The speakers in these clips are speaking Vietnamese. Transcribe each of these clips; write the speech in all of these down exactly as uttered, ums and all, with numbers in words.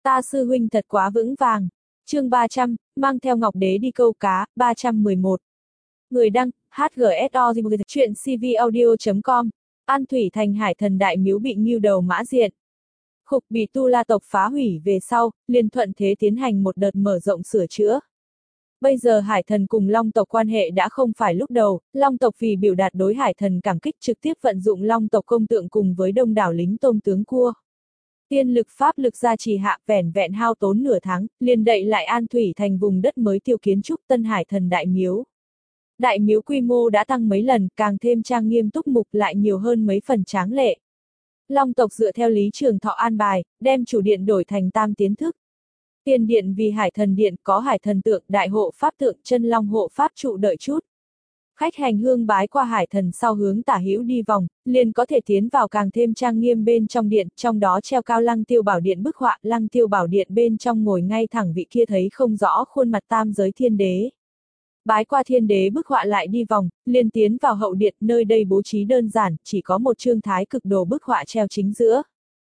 Ta sư huynh thật quá vững vàng. Chương ba trăm, mang theo Ngọc Đế đi câu cá, ba trăm mười một. Người đăng, hát giê ét o, chuyện c v audio chấm com. An Thủy Thành Hải Thần Đại Miếu bị ngưu đầu mã diện. Khục bị Tu La tộc phá hủy về sau, liền thuận thế tiến hành một đợt mở rộng sửa chữa. Bây giờ Hải Thần cùng Long tộc quan hệ đã không phải lúc đầu, Long tộc vì biểu đạt đối Hải Thần cảm kích trực tiếp vận dụng Long tộc công tượng cùng với đông đảo lính tôm tướng cua. Tiên lực pháp lực gia trì hạ, vẻn vẹn hao tốn nửa tháng, liền đậy lại An Thủy Thành vùng đất mới tiêu kiến trúc Tân Hải Thần Đại Miếu. Đại miếu quy mô đã tăng mấy lần, càng thêm trang nghiêm túc mục, lại nhiều hơn mấy phần tráng lệ. Long tộc dựa theo Lý Trường Thọ an bài, đem chủ điện đổi thành tam tiến thức. Tiền điện vì Hải Thần Điện, có Hải Thần tượng, đại hộ pháp tượng, chân long hộ pháp trụ đợi chút. Khách hành hương bái qua Hải Thần sau hướng tả hữu đi vòng, liền có thể tiến vào càng thêm trang nghiêm bên trong điện, trong đó treo cao Lăng Tiêu Bảo Điện bức họa, Lăng Tiêu Bảo Điện bên trong ngồi ngay thẳng vị kia thấy không rõ khuôn mặt tam giới thiên đế. Bái qua thiên đế bức họa lại đi vòng, liền tiến vào hậu điện, nơi đây bố trí đơn giản, chỉ có một chương thái cực đồ bức họa treo chính giữa.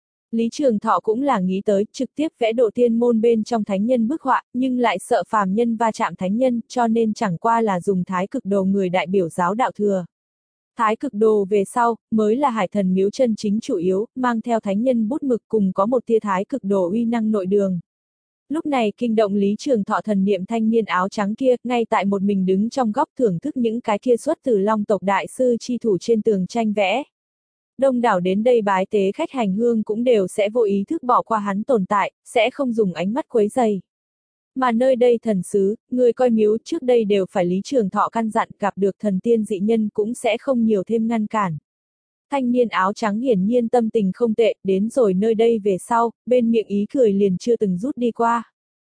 Lý Trường Thọ cũng là nghĩ tới, trực tiếp vẽ độ tiên môn bên trong thánh nhân bức họa, nhưng lại sợ phàm nhân va chạm thánh nhân, cho nên chẳng qua là dùng thái cực đồ người đại biểu giáo đạo thừa. Thái cực đồ về sau, mới là Hải Thần miếu chân chính chủ yếu, mang theo thánh nhân bút mực cùng có một tia thái cực đồ uy năng nội đường. Lúc này kinh động Lý Trường Thọ thần niệm thanh niên áo trắng kia, ngay tại một mình đứng trong góc thưởng thức những cái kia xuất từ Long tộc đại sư chi thủ trên tường tranh vẽ. Đông đảo đến đây bái tế khách hành hương cũng đều sẽ vô ý thức bỏ qua hắn tồn tại, sẽ không dùng ánh mắt quấy rầy. Mà nơi đây thần sứ, người coi miếu trước đây đều phải Lý Trường Thọ căn dặn, gặp được thần tiên dị nhân cũng sẽ không nhiều thêm ngăn cản. Thanh niên áo trắng hiển nhiên tâm tình không tệ, đến rồi nơi đây về sau, bên miệng ý cười liền chưa từng rút đi qua.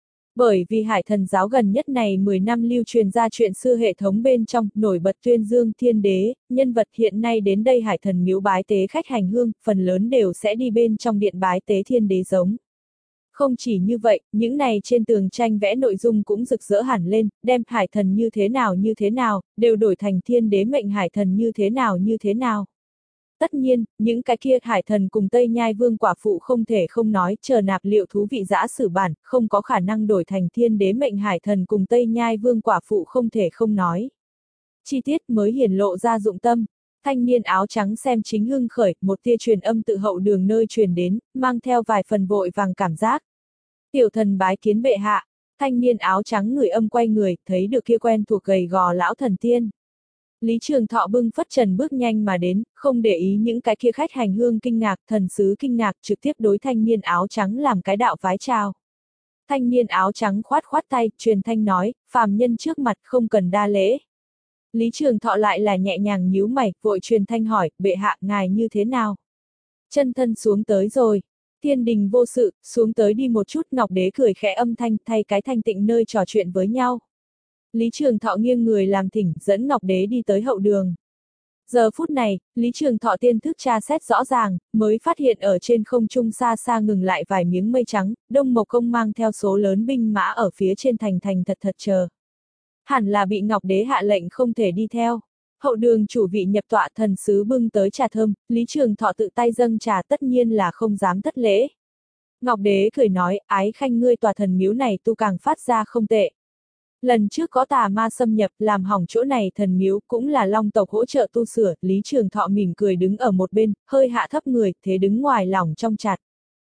Bởi vì Hải Thần giáo gần nhất này mười năm lưu truyền ra chuyện xưa hệ thống bên trong, nổi bật tuyên dương thiên đế, nhân vật hiện nay đến đây Hải Thần miếu bái tế khách hành hương, phần lớn đều sẽ đi bên trong điện bái tế thiên đế giống. Không chỉ như vậy, những này trên tường tranh vẽ nội dung cũng rực rỡ hẳn lên, đem Hải Thần như thế nào như thế nào, đều đổi thành thiên đế mệnh Hải Thần như thế nào như thế nào. Tất nhiên, những cái kia Hải Thần cùng Tây Nhai Vương quả phụ không thể không nói, chờ nạp liệu thú vị giã sử bản, không có khả năng đổi thành thiên đế mệnh Hải Thần cùng Tây Nhai Vương quả phụ không thể không nói. Chi tiết mới hiển lộ ra dụng tâm. Thanh niên áo trắng xem chính hưng khởi, một tia truyền âm tự hậu đường nơi truyền đến, mang theo vài phần vội vàng cảm giác. Tiểu thần bái kiến bệ hạ. Thanh niên áo trắng người âm quay người, thấy được kia quen thuộc gầy gò lão thần tiên. Lý Trường Thọ bưng phất trần bước nhanh mà đến, không để ý những cái kia khách hành hương kinh ngạc, thần sứ kinh ngạc, trực tiếp đối thanh niên áo trắng làm cái đạo vái chào. Thanh niên áo trắng khoát khoát tay, truyền thanh nói, phàm nhân trước mặt không cần đa lễ. Lý Trường Thọ lại là nhẹ nhàng nhíu mày, vội truyền thanh hỏi, bệ hạ ngài như thế nào? Chân thân xuống tới rồi. Thiên đình vô sự, xuống tới đi một chút. Ngọc Đế cười khẽ âm thanh, thay cái thanh tịnh nơi trò chuyện với nhau. Lý Trường Thọ nghiêng người làm thỉnh, dẫn Ngọc Đế đi tới hậu đường. Giờ phút này, Lý Trường Thọ tiên thức tra xét rõ ràng, mới phát hiện ở trên không trung xa xa ngừng lại vài miếng mây trắng, Đông Mộc Công mang theo số lớn binh mã ở phía trên thành thành thật thật chờ. Hẳn là bị Ngọc Đế hạ lệnh không thể đi theo. Hậu đường chủ vị nhập tọa, thần sứ bưng tới trà thơm, Lý Trường Thọ tự tay dâng trà, tất nhiên là không dám thất lễ. Ngọc Đế cười nói, ái khanh ngươi tòa thần miếu này tu càng phát ra không tệ. Lần trước có tà ma xâm nhập, làm hỏng chỗ này thần miếu, cũng là Long tộc hỗ trợ tu sửa. Lý Trường Thọ mỉm cười đứng ở một bên, hơi hạ thấp người, thế đứng ngoài lòng trong chặt.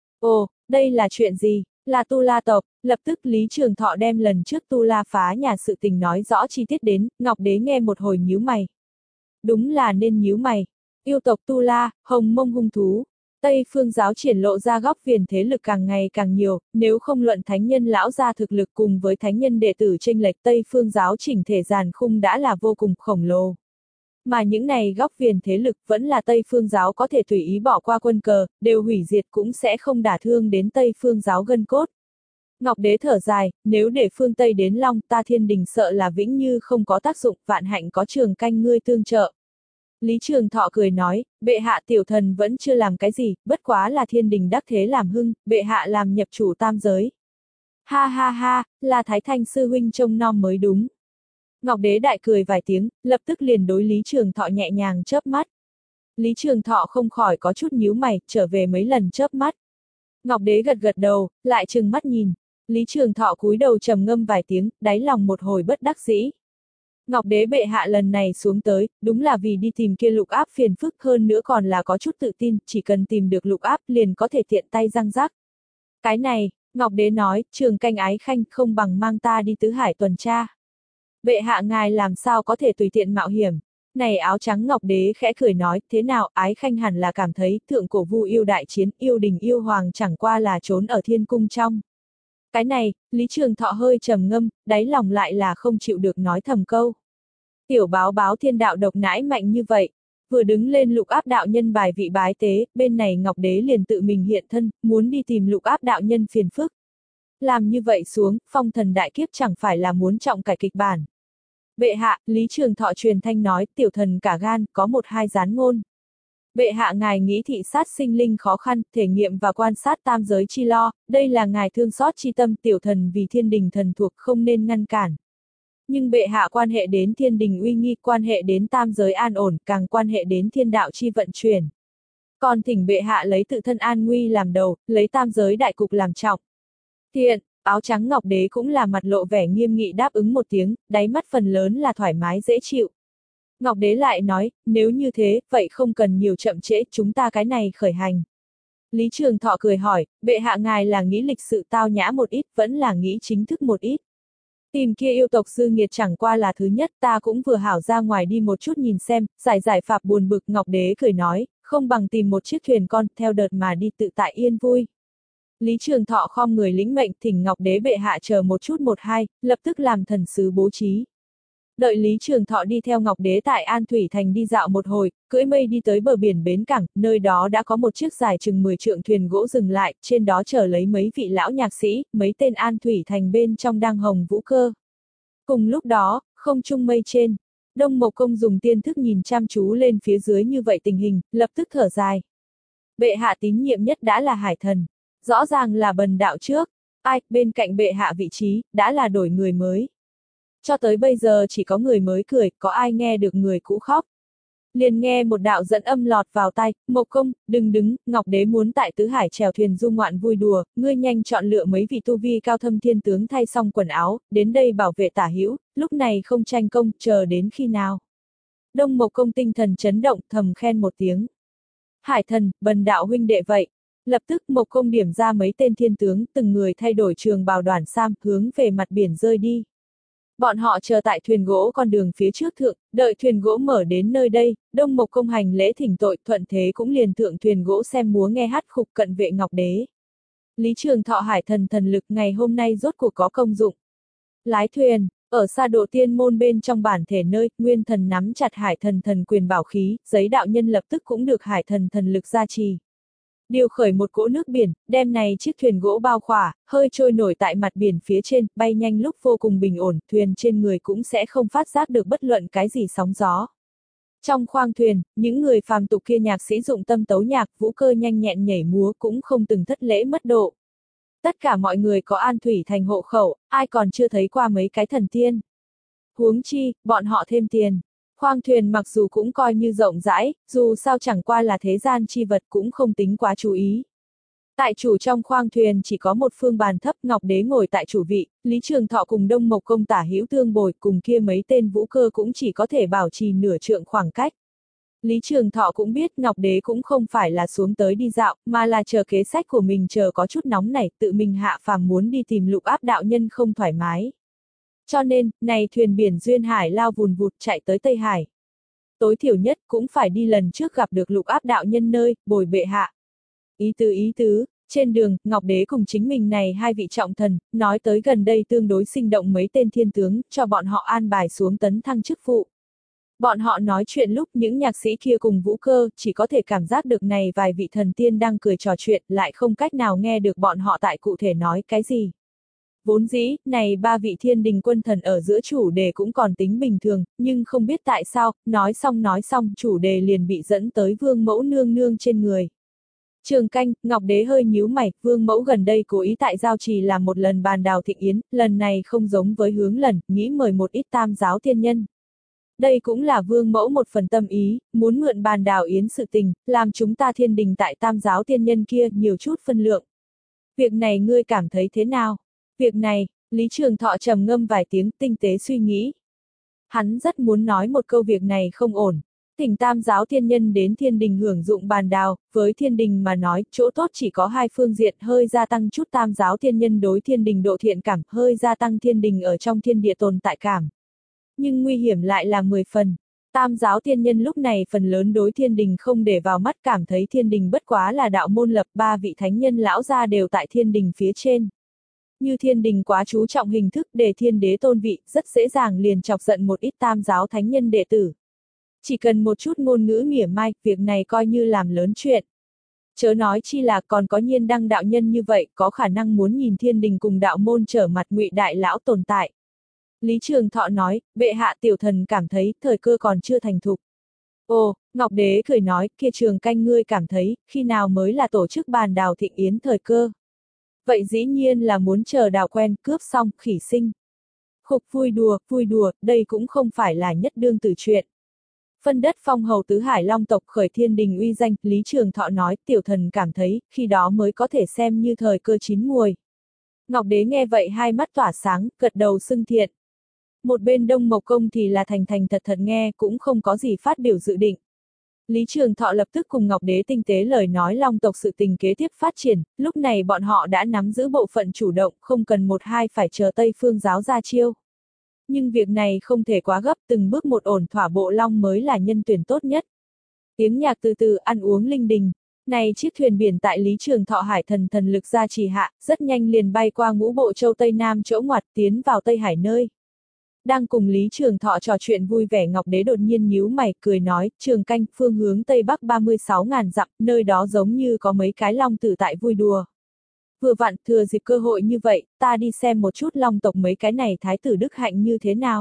Ồ, đây là chuyện gì? Là Tu La tộc. Lập tức Lý Trường Thọ đem lần trước Tu La phá nhà sự tình nói rõ chi tiết đến, Ngọc Đế nghe một hồi nhíu mày. Đúng là nên nhíu mày. Yêu tộc Tu La, hồng mông hung thú. Tây phương giáo triển lộ ra góc viền thế lực càng ngày càng nhiều, nếu không luận thánh nhân lão gia thực lực cùng với thánh nhân đệ tử chênh lệch, Tây phương giáo chỉnh thể giàn khung đã là vô cùng khổng lồ. Mà những này góc viền thế lực vẫn là Tây phương giáo có thể tùy ý bỏ qua quân cờ, đều hủy diệt cũng sẽ không đả thương đến Tây phương giáo gân cốt. Ngọc Đế thở dài, nếu để phương Tây đến Long, ta thiên đình sợ là vĩnh như không có tác dụng, vạn hạnh có Trường canh ngươi tương trợ. Lý Trường Thọ cười nói, bệ hạ tiểu thần vẫn chưa làm cái gì, bất quá là thiên đình đắc thế làm hưng, bệ hạ làm nhập chủ tam giới. Ha ha ha, là Thái Thanh sư huynh trông nom mới đúng. Ngọc Đế đại cười vài tiếng, lập tức liền đối Lý Trường Thọ nhẹ nhàng chớp mắt. Lý Trường Thọ không khỏi có chút nhíu mày, trở về mấy lần chớp mắt. Ngọc Đế gật gật đầu, lại trừng mắt nhìn. Lý Trường Thọ cúi đầu trầm ngâm vài tiếng, đáy lòng một hồi bất đắc dĩ. Ngọc Đế bệ hạ lần này xuống tới, đúng là vì đi tìm kia lục áp phiền phức, hơn nữa còn là có chút tự tin, chỉ cần tìm được lục áp liền có thể tiện tay răng rắc. Cái này, Ngọc Đế nói, Trường Canh ái khanh không bằng mang ta đi tứ hải tuần tra. Bệ hạ ngài làm sao có thể tùy tiện mạo hiểm. Này áo trắng Ngọc Đế khẽ cười nói, thế nào, ái khanh hẳn là cảm thấy, thượng cổ vu yêu đại chiến, yêu đình yêu hoàng chẳng qua là trốn ở thiên cung trong. Cái này, Lý Trường Thọ hơi trầm ngâm, đáy lòng lại là không chịu được nói thầm câu. Tiểu báo báo thiên đạo độc nãi mạnh như vậy, vừa đứng lên lục áp đạo nhân bài vị bái tế, bên này Ngọc Đế liền tự mình hiện thân, muốn đi tìm lục áp đạo nhân phiền phức. Làm như vậy xuống, phong thần đại kiếp chẳng phải là muốn trọng cải kịch bản. Bệ hạ, Lý Trường Thọ truyền thanh nói, tiểu thần cả gan, có một hai gián ngôn. Bệ hạ ngài nghĩ thị sát sinh linh khó khăn, thể nghiệm và quan sát tam giới chi lo, đây là ngài thương xót chi tâm, tiểu thần vì thiên đình thần thuộc không nên ngăn cản. Nhưng bệ hạ quan hệ đến thiên đình uy nghi, quan hệ đến tam giới an ổn, càng quan hệ đến thiên đạo chi vận chuyển. Còn thỉnh bệ hạ lấy tự thân an nguy làm đầu, lấy tam giới đại cục làm trọng. Thiện, áo trắng Ngọc Đế cũng là mặt lộ vẻ nghiêm nghị đáp ứng một tiếng, đáy mắt phần lớn là thoải mái dễ chịu. Ngọc Đế lại nói, nếu như thế, vậy không cần nhiều chậm trễ, chúng ta cái này khởi hành. Lý Trường Thọ cười hỏi, bệ hạ ngài là nghĩ lịch sự tao nhã một ít, vẫn là nghĩ chính thức một ít. Tìm kia yêu tộc dư nghiệt chẳng qua là thứ nhất, ta cũng vừa hảo ra ngoài đi một chút nhìn xem, giải giải phạt buồn bực. Ngọc Đế cười nói, không bằng tìm một chiếc thuyền con, theo đợt mà đi tự tại yên vui. Lý Trường Thọ khom người lĩnh mệnh, thỉnh Ngọc Đế bệ hạ chờ một chút một hai, lập tức làm thần sứ bố trí. Đợi Lý Trường Thọ đi theo Ngọc Đế tại An Thủy Thành đi dạo một hồi, cưỡi mây đi tới bờ biển bến cảng, nơi đó đã có một chiếc dài chừng mười trượng thuyền gỗ dừng lại, trên đó chở lấy mấy vị lão nhạc sĩ, mấy tên An Thủy Thành bên trong đang hồng vũ cơ. Cùng lúc đó, không trung mây trên, Đông Mộc Công dùng tiên thức nhìn chăm chú lên phía dưới như vậy tình hình, lập tức thở dài. Bệ hạ tín nhiệm nhất đã là Hải Thần, rõ ràng là bần đạo trước, ai, bên cạnh bệ hạ vị trí, đã là đổi người mới. Cho tới bây giờ chỉ có người mới cười, có ai nghe được người cũ khóc. Liền nghe một đạo dẫn âm lọt vào tai, Mộc Công, đừng đứng, Ngọc Đế muốn tại tứ hải chèo thuyền du ngoạn vui đùa, ngươi nhanh chọn lựa mấy vị tu vi cao thâm thiên tướng thay xong quần áo, đến đây bảo vệ tả hữu, lúc này không tranh công, chờ đến khi nào. Đông Mộc Công tinh thần chấn động, thầm khen một tiếng. Hải Thần, bần đạo huynh đệ vậy. Lập tức Mộc Công điểm ra mấy tên thiên tướng, từng người thay đổi trường bào đoàn sam, hướng về mặt biển rơi đi. Bọn họ chờ tại thuyền gỗ con đường phía trước thượng, đợi thuyền gỗ mở đến nơi đây, Đông Mộc Công hành lễ thỉnh tội, thuận thế cũng liền thượng thuyền gỗ xem múa nghe hát khục cận vệ Ngọc Đế. Lý Trường Thọ Hải Thần thần lực ngày hôm nay rốt cuộc có công dụng. Lái thuyền, ở xa độ tiên môn bên trong bản thể nơi, Nguyên Thần nắm chặt Hải Thần thần quyền bảo khí, giấy đạo nhân lập tức cũng được Hải Thần thần lực gia trì. Điều khởi một cỗ nước biển, đem này chiếc thuyền gỗ bao khỏa, hơi trôi nổi tại mặt biển phía trên, bay nhanh lúc vô cùng bình ổn, thuyền trên người cũng sẽ không phát giác được bất luận cái gì sóng gió. Trong khoang thuyền, những người phàm tục kia nhạc sĩ dụng tâm tấu nhạc, vũ cơ nhanh nhẹn nhảy múa cũng không từng thất lễ mất độ. Tất cả mọi người có An Thủy Thành hộ khẩu, ai còn chưa thấy qua mấy cái thần tiên. Huống chi, bọn họ thêm tiền. Khoang thuyền mặc dù cũng coi như rộng rãi, dù sao chẳng qua là thế gian chi vật cũng không tính quá chú ý. Tại chủ trong khoang thuyền chỉ có một phương bàn thấp, Ngọc Đế ngồi tại chủ vị, Lý Trường Thọ cùng Đông Mộc Công tả hữu tương bồi, cùng kia mấy tên vũ cơ cũng chỉ có thể bảo trì nửa trượng khoảng cách. Lý Trường Thọ cũng biết Ngọc Đế cũng không phải là xuống tới đi dạo, mà là chờ kế sách của mình chờ có chút nóng nảy, tự mình hạ phàm muốn đi tìm lục áp đạo nhân không thoải mái. Cho nên, này thuyền biển duyên hải lao vùn vụt chạy tới Tây Hải. Tối thiểu nhất cũng phải đi lần trước gặp được lục áp đạo nhân nơi, bồi bệ hạ. Ý tứ ý tứ, trên đường, Ngọc Đế cùng chính mình này hai vị trọng thần, nói tới gần đây tương đối sinh động mấy tên thiên tướng, cho bọn họ an bài xuống tấn thăng chức vụ. Bọn họ nói chuyện lúc những nhạc sĩ kia cùng vũ cơ, chỉ có thể cảm giác được này vài vị thần tiên đang cười trò chuyện, lại không cách nào nghe được bọn họ tại cụ thể nói cái gì. Vốn dĩ, này ba vị thiên đình quân thần ở giữa chủ đề cũng còn tính bình thường, nhưng không biết tại sao, nói xong nói xong, chủ đề liền bị dẫn tới vương mẫu nương nương trên người. Trường Canh, Ngọc Đế hơi nhíu mày, vương mẫu gần đây cố ý tại giao trì làm một lần bàn đào thịnh yến, lần này không giống với hướng lần, nghĩ mời một ít tam giáo thiên nhân. Đây cũng là vương mẫu một phần tâm ý, muốn mượn bàn đào yến sự tình, làm chúng ta thiên đình tại tam giáo thiên nhân kia nhiều chút phân lượng. Việc này ngươi cảm thấy thế nào? Việc này, Lý Trường Thọ trầm ngâm vài tiếng tinh tế suy nghĩ. Hắn rất muốn nói một câu việc này không ổn. Thỉnh Tam giáo thiên nhân đến thiên đình hưởng dụng bàn đào, với thiên đình mà nói, chỗ tốt chỉ có hai phương diện, hơi gia tăng chút Tam giáo thiên nhân đối thiên đình độ thiện cảm, hơi gia tăng thiên đình ở trong thiên địa tồn tại cảm. Nhưng nguy hiểm lại là mười phần. Tam giáo thiên nhân lúc này phần lớn đối thiên đình không để vào mắt, cảm thấy thiên đình bất quá là đạo môn lập, ba vị thánh nhân lão gia đều tại thiên đình phía trên. Như thiên đình quá chú trọng hình thức để thiên đế tôn vị, rất dễ dàng liền chọc giận một ít tam giáo thánh nhân đệ tử. Chỉ cần một chút ngôn ngữ mỉa mai, việc này coi như làm lớn chuyện. Chớ nói chi là còn có Nhiên Đăng đạo nhân như vậy, có khả năng muốn nhìn thiên đình cùng đạo môn trở mặt Ngụy đại lão tồn tại. Lý Trường Thọ nói, bệ hạ tiểu thần cảm thấy thời cơ còn chưa thành thục. Ồ, Ngọc Đế cười nói, kia Trường Canh ngươi cảm thấy, khi nào mới là tổ chức bàn đào thịnh yến thời cơ. Vậy dĩ nhiên là muốn chờ đào quen, cướp xong, khỉ sinh. Khục vui đùa, vui đùa, đây cũng không phải là nhất đương tử chuyện. Phân đất phong hầu tứ hải long tộc khởi thiên đình uy danh, Lý Trường Thọ nói, tiểu thần cảm thấy, khi đó mới có thể xem như thời cơ chín muồi. Ngọc Đế nghe vậy hai mắt tỏa sáng, gật đầu xưng thiện. Một bên Đông Mộc Công thì là thành thành thật thật nghe, cũng không có gì phát biểu dự định. Lý Trường Thọ lập tức cùng Ngọc Đế tinh tế lời nói long tộc sự tình kế tiếp phát triển, lúc này bọn họ đã nắm giữ bộ phận chủ động, không cần một hai phải chờ Tây Phương giáo ra chiêu. Nhưng việc này không thể quá gấp, từng bước một ổn thỏa bộ long mới là nhân tuyển tốt nhất. Tiếng nhạc từ từ, ăn uống linh đình. Này chiếc thuyền biển tại Lý Trường Thọ hải thần thần lực gia trì hạ, rất nhanh liền bay qua ngũ bộ châu Tây Nam chỗ ngoặt tiến vào Tây Hải nơi. Đang cùng Lý Trường Thọ trò chuyện vui vẻ Ngọc Đế đột nhiên nhíu mày, cười nói, Trường Canh, phương hướng Tây Bắc ba mươi sáu ngàn dặm, nơi đó giống như có mấy cái long tử tại vui đùa. Vừa vặn, thừa dịp cơ hội như vậy, ta đi xem một chút long tộc mấy cái này thái tử đức hạnh như thế nào.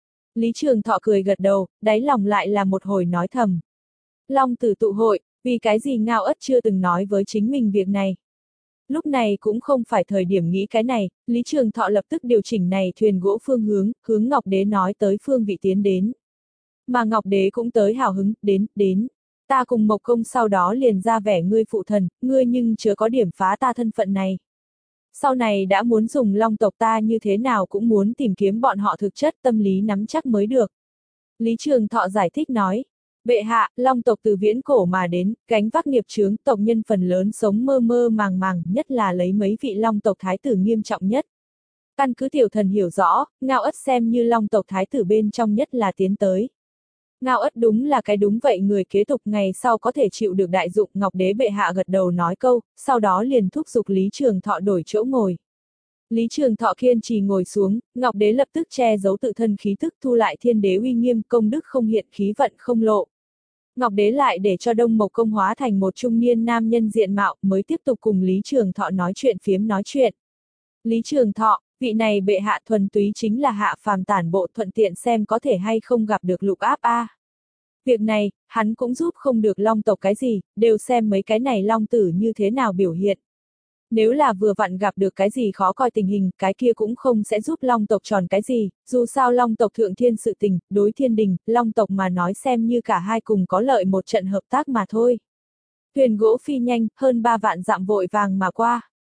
Lý Trường Thọ cười gật đầu, đáy lòng lại là một hồi nói thầm. Long tử tụ hội, vì cái gì Ngao Ất chưa từng nói với chính mình việc này. Lúc này cũng không phải thời điểm nghĩ cái này, Lý Trường Thọ lập tức điều chỉnh này thuyền gỗ phương hướng, hướng Ngọc Đế nói tới phương vị tiến đến. Mà Ngọc Đế cũng tới hào hứng, đến, đến. Ta cùng Mộc Công sau đó liền ra vẻ ngươi phụ thần, ngươi nhưng chớ có điểm phá ta thân phận này. Sau này đã muốn dùng long tộc ta như thế nào cũng muốn tìm kiếm bọn họ thực chất tâm lý nắm chắc mới được. Lý Trường Thọ giải thích nói. Bệ hạ, long tộc từ viễn cổ mà đến, gánh vác nghiệp chướng, tộc nhân phần lớn sống mơ mơ màng màng, nhất là lấy mấy vị long tộc thái tử nghiêm trọng nhất. Căn cứ tiểu thần hiểu rõ, Ngao Ất xem như long tộc thái tử bên trong nhất là tiến tới. Ngao Ất đúng là cái đúng vậy người kế tục ngày sau có thể chịu được đại dụng. Ngọc Đế bệ hạ gật đầu nói câu, sau đó liền thúc giục Lý Trường Thọ đổi chỗ ngồi. Lý Trường Thọ kiên trì ngồi xuống, Ngọc Đế lập tức che giấu tự thân khí thức thu lại thiên đế uy nghiêm, công đức không hiện, khí vận không lộ. Ngọc Đế lại để cho Đông Mộc Công hóa thành một trung niên nam nhân diện mạo, mới tiếp tục cùng Lý Trường Thọ nói chuyện phiếm nói chuyện. Lý Trường Thọ, vị này bệ hạ thuần túy chính là hạ phàm tản bộ, thuận tiện xem có thể hay không gặp được lục áp a. Việc này, hắn cũng giúp không được long tộc cái gì, đều xem mấy cái này long tử như thế nào biểu hiện. Nếu là vừa vặn gặp được cái gì khó coi tình hình, cái kia cũng không sẽ giúp long tộc tròn cái gì, dù sao long tộc thượng thiên sự tình, đối thiên đình, long tộc mà nói xem như cả hai cùng có lợi một trận hợp tác mà thôi. Thuyền gỗ phi nhanh, hơn ba vạn dặm vội vàng mà qua.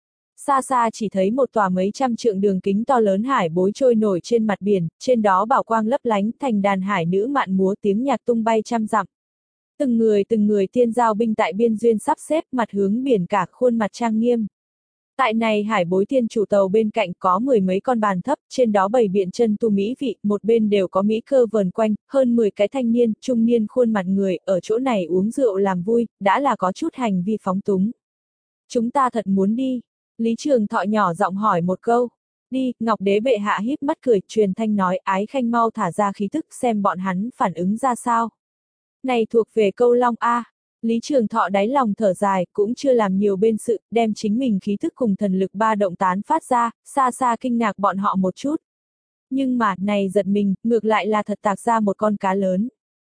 Xa xa chỉ thấy một tòa mấy trăm trượng đường kính to lớn hải bối trôi nổi trên mặt biển, trên đó bảo quang lấp lánh thành đàn hải nữ mạn múa tiếng nhạc tung bay trăm dặm. Từng người từng người tiên giao binh tại biên duyên sắp xếp mặt hướng biển cả khuôn mặt trang nghiêm. Tại này hải bối tiên chủ tàu bên cạnh có mười mấy con bàn thấp, trên đó bày biện chân tu mỹ vị, một bên đều có mỹ cơ vờn quanh, hơn mười cái thanh niên, trung niên khuôn mặt người, ở chỗ này uống rượu làm vui, đã là có chút hành vi phóng túng. Chúng ta thật muốn đi. Lý Trường Thọ nhỏ giọng hỏi một câu. Đi, Ngọc Đế bệ hạ híp mắt cười, truyền thanh nói ái khanh mau thả ra khí tức xem bọn hắn phản ứng ra sao. Này thuộc về câu long A. Lý Trường Thọ đáy lòng thở dài, cũng chưa làm nhiều bên sự, đem chính mình khí thức cùng thần lực ba động tán phát ra, xa xa kinh ngạc bọn họ một chút. Nhưng mà, này giật mình, ngược lại là thật tạc ra một con cá lớn.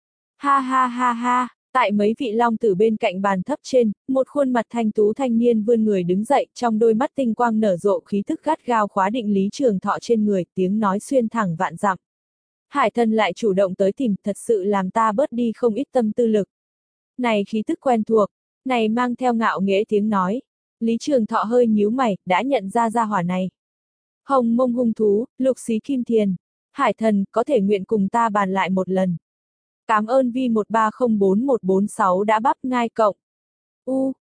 Ha ha ha ha, tại mấy vị long tử bên cạnh bàn thấp trên, một khuôn mặt thanh tú thanh niên vươn người đứng dậy, trong đôi mắt tinh quang nở rộ khí thức gắt gao khóa định Lý Trường Thọ trên người, tiếng nói xuyên thẳng vạn dặm. Hải thần lại chủ động tới tìm, thật sự làm ta bớt đi không ít tâm tư lực. Này khí tức quen thuộc, này mang theo ngạo nghễ tiếng nói. Lý Trường Thọ hơi nhíu mày, đã nhận ra gia hỏa này. Hồng Mông hung thú, lục xí kim thiền. Hải thần, có thể nguyện cùng ta bàn lại một lần. Cảm ơn Vi một ba không bốn một bốn sáu đã bắp ngai cộng. U,